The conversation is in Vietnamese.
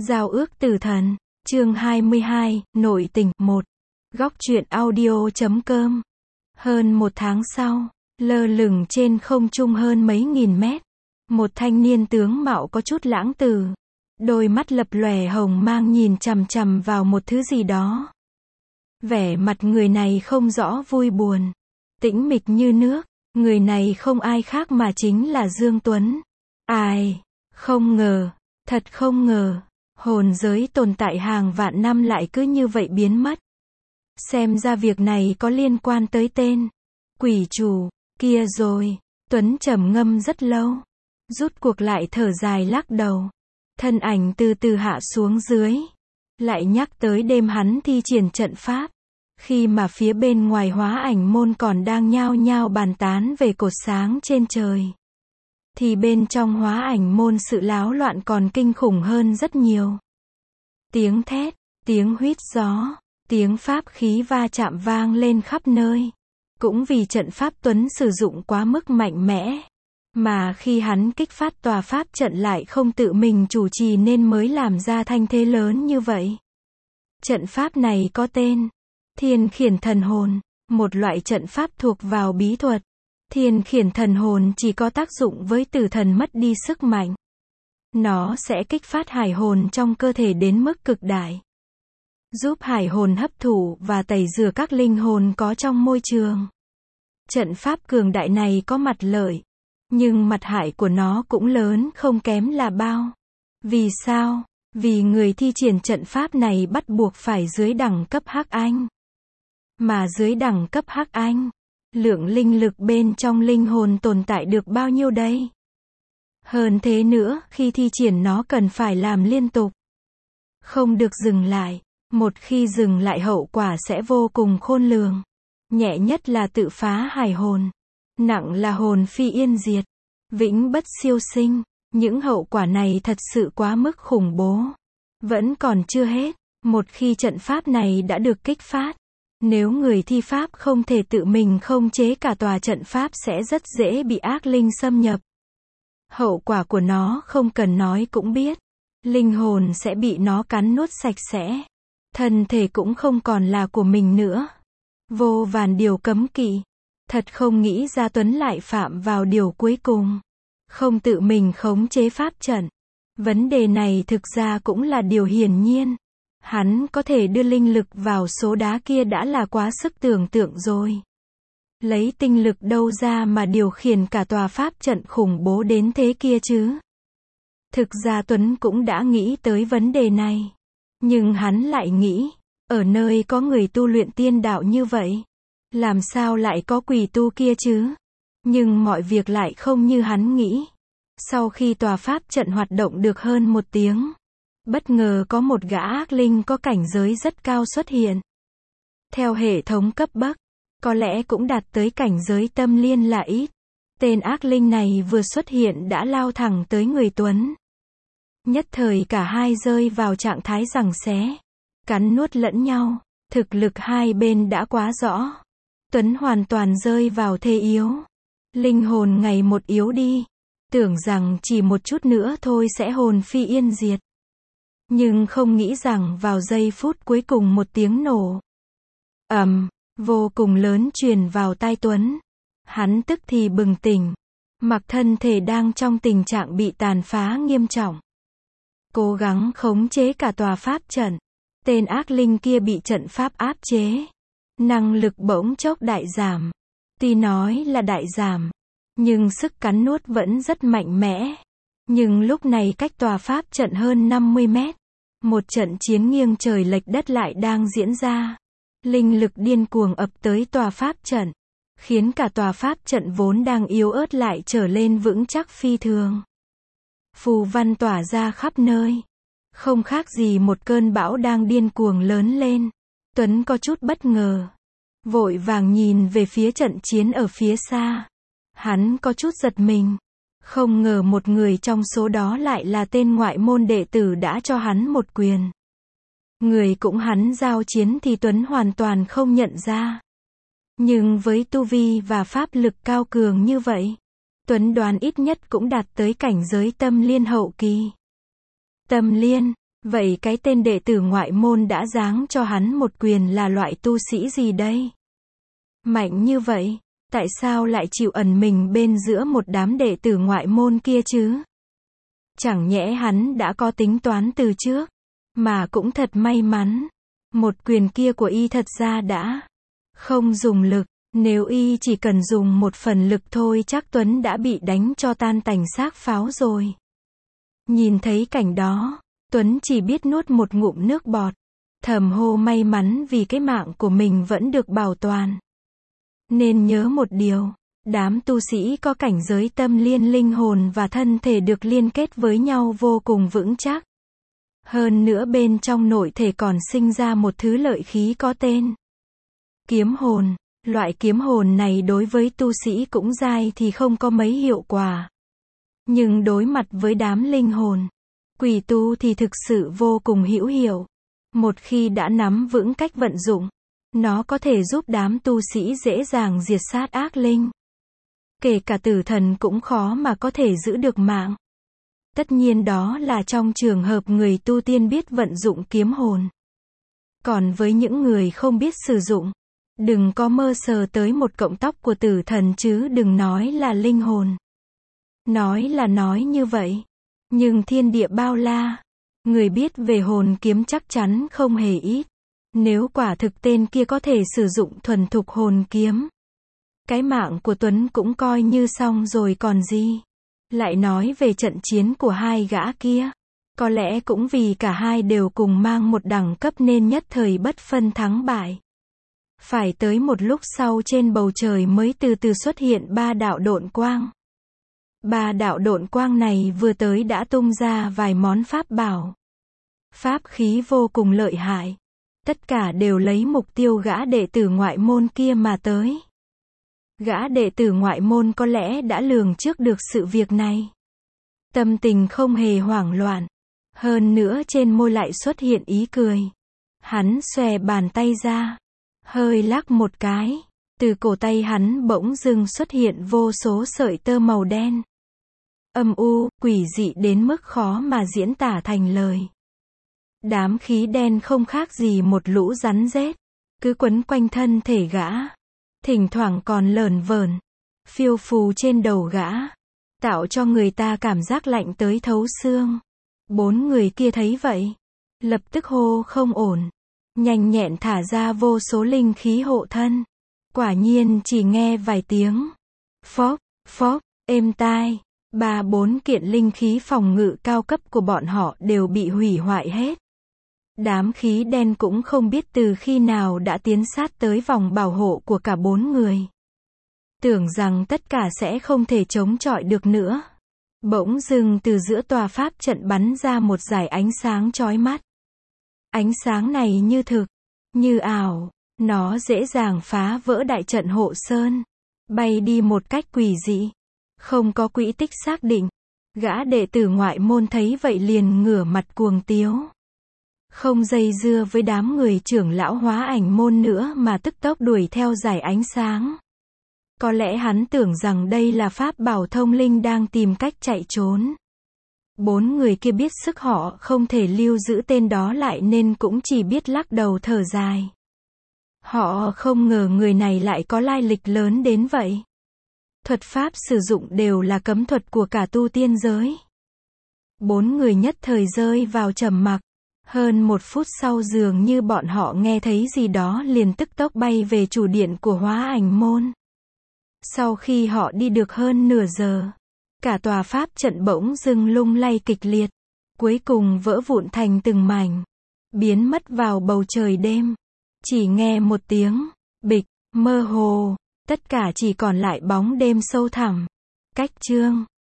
Giao ước tử thần, chương 22, nội tình, 1. Góc truyện audio.com. Hơn một tháng sau, lơ lửng trên không trung hơn mấy nghìn mét, một thanh niên tướng mạo có chút lãng tử, đôi mắt lập lòe hồng mang nhìn chằm chằm vào một thứ gì đó. Vẻ mặt người này không rõ vui buồn, tĩnh mịch như nước, người này không ai khác mà chính là Dương Tuấn. Ai, không ngờ, thật không ngờ, hồn giới tồn tại hàng vạn năm lại cứ như vậy biến mất. Xem ra việc này có liên quan tới tên quỷ chủ kia rồi. Tuấn trầm ngâm rất lâu, rút cuộc lại thở dài lắc đầu. Thân ảnh từ từ hạ xuống dưới, lại nhắc tới đêm hắn thi triển trận pháp. Khi mà phía bên ngoài hóa ảnh môn còn đang nhao nhao bàn tán về cột sáng trên trời, thì bên trong hóa ảnh môn sự láo loạn còn kinh khủng hơn rất nhiều. Tiếng thét, tiếng huýt gió, tiếng pháp khí va chạm vang lên khắp nơi. Cũng vì trận pháp Tuấn sử dụng quá mức mạnh mẽ, mà khi hắn kích phát tòa pháp trận lại không tự mình chủ trì nên mới làm ra thanh thế lớn như vậy. Trận pháp này có tên Thiên Khiển Thần Hồn, một loại trận pháp thuộc vào bí thuật. Thiên Khiển Thần Hồn chỉ có tác dụng với tử thần mất đi sức mạnh. Nó sẽ kích phát hải hồn trong cơ thể đến mức cực đại, giúp hải hồn hấp thụ và tẩy rửa các linh hồn có trong môi trường. Trận pháp cường đại này có mặt lợi, nhưng mặt hại của nó cũng lớn không kém là bao. Vì sao? Vì người thi triển trận pháp này bắt buộc phải dưới đẳng cấp Hắc Anh. Mà dưới đẳng cấp Hắc Anh, lượng linh lực bên trong linh hồn tồn tại được bao nhiêu đây? Hơn thế nữa, khi thi triển nó cần phải làm liên tục, không được dừng lại. Một khi dừng lại hậu quả sẽ vô cùng khôn lường. Nhẹ nhất là tự phá hải hồn, nặng là hồn phi yên diệt, vĩnh bất siêu sinh. Những hậu quả này thật sự quá mức khủng bố. Vẫn còn chưa hết, một khi trận pháp này đã được kích phát, nếu người thi pháp không thể tự mình khống chế cả tòa trận pháp sẽ rất dễ bị ác linh xâm nhập. Hậu quả của nó không cần nói cũng biết. Linh hồn sẽ bị nó cắn nuốt sạch sẽ. Thân thể cũng không còn là của mình nữa. Vô vàn điều cấm kỵ. Thật không nghĩ ra Tuấn lại phạm vào điều cuối cùng. Không tự mình khống chế pháp trận. Vấn đề này thực ra cũng là điều hiển nhiên. Hắn có thể đưa linh lực vào số đá kia đã là quá sức tưởng tượng rồi. Lấy tinh lực đâu ra mà điều khiển cả tòa pháp trận khủng bố đến thế kia chứ? Thực ra Tuấn cũng đã nghĩ tới vấn đề này. Nhưng hắn lại nghĩ, ở nơi có người tu luyện tiên đạo như vậy, làm sao lại có quỷ tu kia chứ? Nhưng mọi việc lại không như hắn nghĩ. Sau khi tòa pháp trận hoạt động được hơn một tiếng, bất ngờ có một gã ác linh có cảnh giới rất cao xuất hiện. Theo hệ thống cấp bậc, có lẽ cũng đạt tới cảnh giới tâm liên là ít. Tên ác linh này vừa xuất hiện đã lao thẳng tới người Tuấn. Nhất thời cả hai rơi vào trạng thái giằng xé, cắn nuốt lẫn nhau. Thực lực hai bên đã quá rõ. Tuấn hoàn toàn rơi vào thế yếu. Linh hồn ngày một yếu đi. Tưởng rằng chỉ một chút nữa thôi sẽ hồn phi yên diệt. Nhưng không nghĩ rằng vào giây phút cuối cùng một tiếng nổ vô cùng lớn truyền vào tai Tuấn. Hắn tức thì bừng tỉnh. Mặc thân thể đang trong tình trạng bị tàn phá nghiêm trọng, cố gắng khống chế cả tòa pháp trận. Tên ác linh kia bị trận pháp áp chế. Năng lực bỗng chốc đại giảm. Tuy nói là đại giảm, nhưng sức cắn nuốt vẫn rất mạnh mẽ. Nhưng lúc này cách tòa pháp trận hơn 50 mét, một trận chiến nghiêng trời lệch đất lại đang diễn ra. Linh lực điên cuồng ập tới tòa pháp trận, khiến cả tòa pháp trận vốn đang yếu ớt lại trở lên vững chắc phi thường. Phù văn tỏa ra khắp nơi, không khác gì một cơn bão đang điên cuồng lớn lên. Tuấn có chút bất ngờ, vội vàng nhìn về phía trận chiến ở phía xa. Hắn có chút giật mình, không ngờ một người trong số đó lại là tên ngoại môn đệ tử đã cho hắn một quyền. Người cũng hắn giao chiến thì Tuấn hoàn toàn không nhận ra. Nhưng với tu vi và pháp lực cao cường như vậy, Tuấn đoán ít nhất cũng đạt tới cảnh giới tâm liên hậu kỳ. Tâm liên, Vậy cái tên đệ tử ngoại môn đã giáng cho hắn một quyền là loại tu sĩ gì đây? Mạnh như vậy, tại sao lại chịu ẩn mình bên giữa một đám đệ tử ngoại môn kia chứ? Chẳng nhẽ hắn đã có tính toán từ trước, mà cũng thật may mắn. Một quyền kia của y thật ra đã không dùng lực, nếu y chỉ cần dùng một phần lực thôi chắc Tuấn đã bị đánh cho tan tành xác pháo rồi. Nhìn thấy cảnh đó, Tuấn chỉ biết nuốt một ngụm nước bọt, thầm hô may mắn vì cái mạng của mình vẫn được bảo toàn. Nên nhớ một điều, đám tu sĩ có cảnh giới tâm liên linh hồn và thân thể được liên kết với nhau vô cùng vững chắc. Hơn nữa bên trong nội thể còn sinh ra một thứ lợi khí có tên kiếm hồn. Loại kiếm hồn này đối với tu sĩ cũng giai thì không có mấy hiệu quả. Nhưng đối mặt với đám linh hồn, quỷ tu thì thực sự vô cùng hữu hiệu. Một khi đã nắm vững cách vận dụng, nó có thể giúp đám tu sĩ dễ dàng diệt sát ác linh. Kể cả tử thần cũng khó mà có thể giữ được mạng. Tất nhiên đó là trong trường hợp người tu tiên biết vận dụng kiếm hồn. Còn với những người không biết sử dụng, đừng có mơ sờ tới một cọng tóc của tử thần chứ đừng nói là linh hồn. Nói là nói như vậy, nhưng thiên địa bao la, người biết về hồn kiếm chắc chắn không hề ít. Nếu quả thực tên kia có thể sử dụng thuần thục hồn kiếm, cái mạng của Tuấn cũng coi như xong rồi còn gì. Lại nói về trận chiến của hai gã kia, có lẽ cũng vì cả hai đều cùng mang một đẳng cấp nên nhất thời bất phân thắng bại. Phải tới một lúc sau trên bầu trời mới từ từ xuất hiện ba đạo độn quang. Ba đạo độn quang này vừa tới đã tung ra vài món pháp bảo. Pháp khí vô cùng lợi hại. Tất cả đều lấy mục tiêu gã đệ tử ngoại môn kia mà tới. Gã đệ tử ngoại môn có lẽ đã lường trước được sự việc này. Tâm tình không hề hoảng loạn. Hơn nữa trên môi lại xuất hiện ý cười. Hắn xòe bàn tay ra, hơi lắc một cái. Từ cổ tay hắn bỗng dưng xuất hiện vô số sợi tơ màu đen. Âm u, quỷ dị đến mức khó mà diễn tả thành lời. Đám khí đen không khác gì một lũ rắn rết, cứ quấn quanh thân thể gã. Thỉnh thoảng còn lởn vởn, phiêu phù trên đầu gã, tạo cho người ta cảm giác lạnh tới thấu xương. Bốn người kia thấy vậy, lập tức hô không ổn, nhanh nhẹn thả ra vô số linh khí hộ thân. Quả nhiên chỉ nghe vài tiếng phốc, phốc, êm tai, 3-4 kiện linh khí phòng ngự cao cấp của bọn họ đều bị hủy hoại hết. Đám khí đen cũng không biết từ khi nào đã tiến sát tới vòng bảo hộ của cả bốn người. Tưởng rằng tất cả sẽ không thể chống chọi được nữa. Bỗng dưng từ giữa tòa pháp trận bắn ra một dải ánh sáng chói mắt. Ánh sáng này như thực, như ảo, nó dễ dàng phá vỡ đại trận hộ sơn, bay đi một cách quỷ dị, không có quỹ tích xác định. Gã đệ tử ngoại môn thấy vậy liền ngửa mặt cuồng tiếu. Không dây dưa với đám người trưởng lão hóa ảnh môn nữa mà tức tốc đuổi theo dải ánh sáng. Có lẽ hắn tưởng rằng đây là pháp bảo thông linh đang tìm cách chạy trốn. Bốn người kia biết sức họ không thể lưu giữ tên đó lại nên cũng chỉ biết lắc đầu thở dài. Họ không ngờ người này lại có lai lịch lớn đến vậy. Thuật pháp sử dụng đều là cấm thuật của cả tu tiên giới. Bốn người nhất thời rơi vào trầm mặc. Hơn một phút sau dường như bọn họ nghe thấy gì đó liền tức tốc bay về chủ điện của hóa ảnh môn. Sau khi họ đi được hơn nửa giờ, cả tòa pháp trận bỗng dưng lung lay kịch liệt, cuối cùng vỡ vụn thành từng mảnh, biến mất vào bầu trời đêm. Chỉ nghe một tiếng bịch, mơ hồ, tất cả chỉ còn lại bóng đêm sâu thẳm. Cách chương